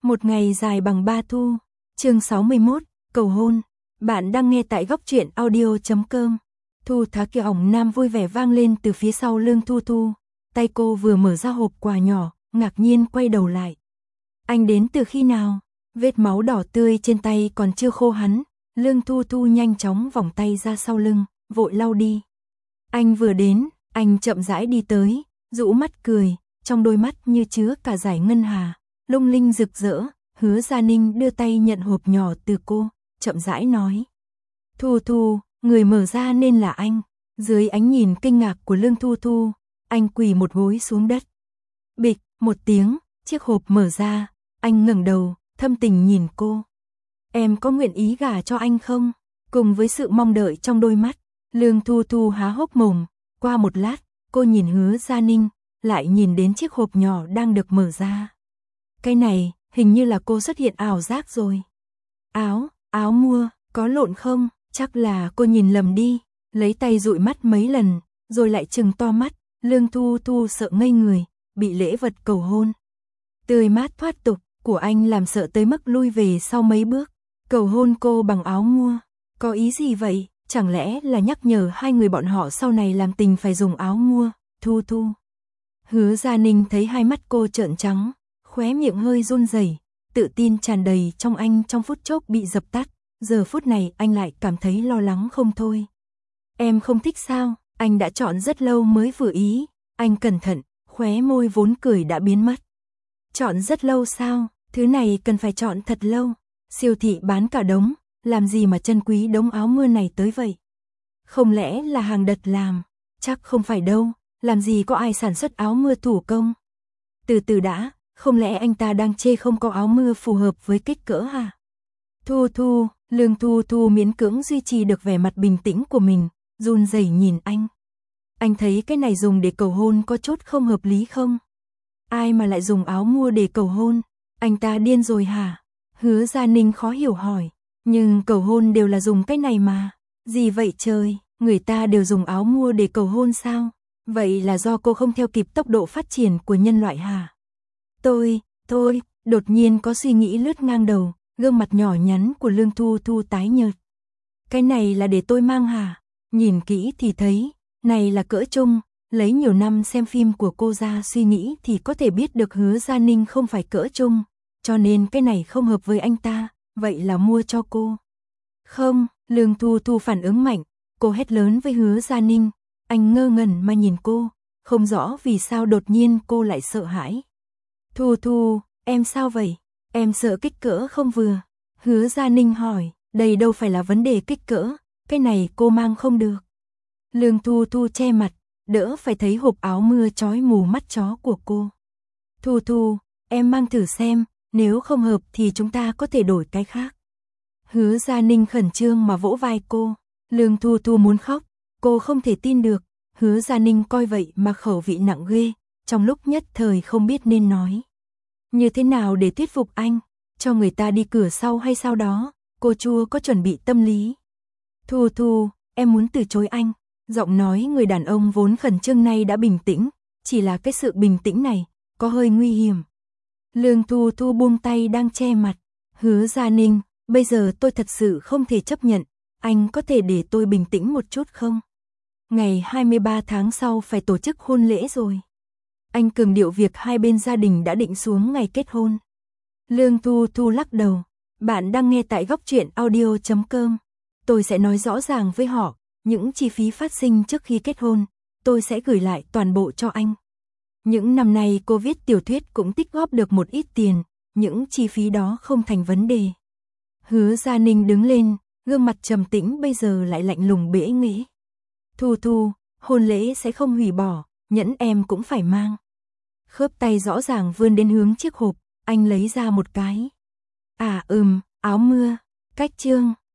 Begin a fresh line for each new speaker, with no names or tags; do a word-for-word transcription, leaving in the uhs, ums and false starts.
Một ngày dài bằng ba thu. Chương sáu mươi mốt, cầu hôn. Bạn đang nghe tại góc truyện audio chấm com. Thu Thá Kiều ỏng nam vui vẻ vang lên từ phía sau lưng Thu Thu. Tay cô vừa mở ra hộp quà nhỏ, ngạc nhiên quay đầu lại. Anh đến từ khi nào? Vết máu đỏ tươi trên tay còn chưa khô hắn. Lương Thu Thu nhanh chóng vòng tay ra sau lưng, vội lau đi. Anh vừa đến, anh chậm rãi đi tới, rũ mắt cười, trong đôi mắt như chứa cả dải ngân hà, lung linh rực rỡ. Hứa Gia Ninh đưa tay nhận hộp nhỏ từ cô, chậm rãi nói. Thu Thu, người mở ra nên là anh. Dưới ánh nhìn kinh ngạc của Lương Thu Thu, anh quỳ một gối xuống đất. Bịch, một tiếng, chiếc hộp mở ra, anh ngẩng đầu, thâm tình nhìn cô. Em có nguyện ý gả cho anh không? Cùng với sự mong đợi trong đôi mắt, Lương Thu Thu há hốc mồm. Qua một lát, cô nhìn Hứa Gia Ninh, lại nhìn đến chiếc hộp nhỏ đang được mở ra. Cái này, hình như là cô xuất hiện ảo giác rồi. Áo, áo mua, có lộn không? Chắc là cô nhìn lầm đi. Lấy tay dụi mắt mấy lần, rồi lại trừng to mắt. Lương Thu Thu sợ ngây người, bị lễ vật cầu hôn tươi mát thoát tục của anh làm sợ tới mức lui về sau mấy bước. Cầu hôn cô bằng áo mua, có ý gì vậy? Chẳng lẽ là nhắc nhở hai người bọn họ sau này làm tình phải dùng áo mua? Thu Thu. Hứa Gia Ninh thấy hai mắt cô trợn trắng, khóe miệng hơi run rẩy, tự tin tràn đầy trong anh trong phút chốc bị dập tắt. Giờ phút này anh lại cảm thấy lo lắng không thôi. Em không thích sao? Anh đã chọn rất lâu mới vừa ý. Anh cẩn thận, khóe môi vốn cười đã biến mất. Chọn rất lâu sao? Thứ này cần phải chọn thật lâu. Siêu thị bán cả đống, làm gì mà trân quý đống áo mưa này tới vậy? Không lẽ là hàng đật làm? Chắc không phải đâu, làm gì có ai sản xuất áo mưa thủ công? Từ từ đã, không lẽ anh ta đang chê không có áo mưa phù hợp với kích cỡ hả? Thu Thu, Lương Thu Thu miễn cưỡng duy trì được vẻ mặt bình tĩnh của mình, run rẩy nhìn anh. Anh thấy cái này dùng để cầu hôn có chút không hợp lý không? Ai mà lại dùng áo mua để cầu hôn? Anh ta điên rồi hả? Hứa Gia Ninh khó hiểu hỏi. Nhưng cầu hôn đều là dùng cái này mà. Gì vậy trời, người ta đều dùng áo mua để cầu hôn sao? Vậy là do cô không theo kịp tốc độ phát triển của nhân loại hả? Tôi, tôi, đột nhiên có suy nghĩ lướt ngang đầu, gương mặt nhỏ nhắn của Lương Thu Thu tái nhợt. Cái này là để tôi mang hả? Nhìn kỹ thì thấy, này là cỡ trung, lấy nhiều năm xem phim của cô ra suy nghĩ thì có thể biết được Hứa Gia Ninh không phải cỡ trung, cho nên cái này không hợp với anh ta, vậy là mua cho cô. Không, Lương Thu Thu phản ứng mạnh, cô hét lớn với Hứa Gia Ninh, anh ngơ ngẩn mà nhìn cô, không rõ vì sao đột nhiên cô lại sợ hãi. Thu Thu, em sao vậy? Em sợ kích cỡ không vừa. Hứa Gia Ninh hỏi, đây đâu phải là vấn đề kích cỡ, cái này cô mang không được. Lương Thu Thu che mặt, đỡ phải thấy hộp áo mưa chói mù mắt chó của cô. Thu Thu, em mang thử xem, nếu không hợp thì chúng ta có thể đổi cái khác. Hứa Gia Ninh khẩn trương mà vỗ vai cô. Lương Thu Thu muốn khóc, cô không thể tin được. Hứa Gia Ninh coi vậy mà khẩu vị nặng ghê, trong lúc nhất thời không biết nên nói như thế nào để thuyết phục anh, cho người ta đi cửa sau hay sao đó, cô chưa có chuẩn bị tâm lý. Thu Thu, em muốn từ chối anh. Giọng nói người đàn ông vốn khẩn trương này đã bình tĩnh, chỉ là cái sự bình tĩnh này, có hơi nguy hiểm. Lương Thu Thu buông tay đang che mặt. Hứa Gia Ninh, bây giờ tôi thật sự không thể chấp nhận, anh có thể để tôi bình tĩnh một chút không? Ngày hai mươi ba tháng sau phải tổ chức hôn lễ rồi. Anh cường điệu việc hai bên gia đình đã định xuống ngày kết hôn. Lương Thu Thu lắc đầu, bạn đang nghe tại góc truyện audio chấm com. Tôi sẽ nói rõ ràng với họ, những chi phí phát sinh trước khi kết hôn, tôi sẽ gửi lại toàn bộ cho anh. Những năm nay cô viết tiểu thuyết cũng tích góp được một ít tiền, những chi phí đó không thành vấn đề. Hứa Gia Ninh đứng lên, gương mặt trầm tĩnh bây giờ lại lạnh lùng bẽ nghễ. Thu Thu, hôn lễ sẽ không hủy bỏ, nhẫn em cũng phải mang. Khớp tay rõ ràng vươn đến hướng chiếc hộp, anh lấy ra một cái. À ừm, áo mưa, cách chương.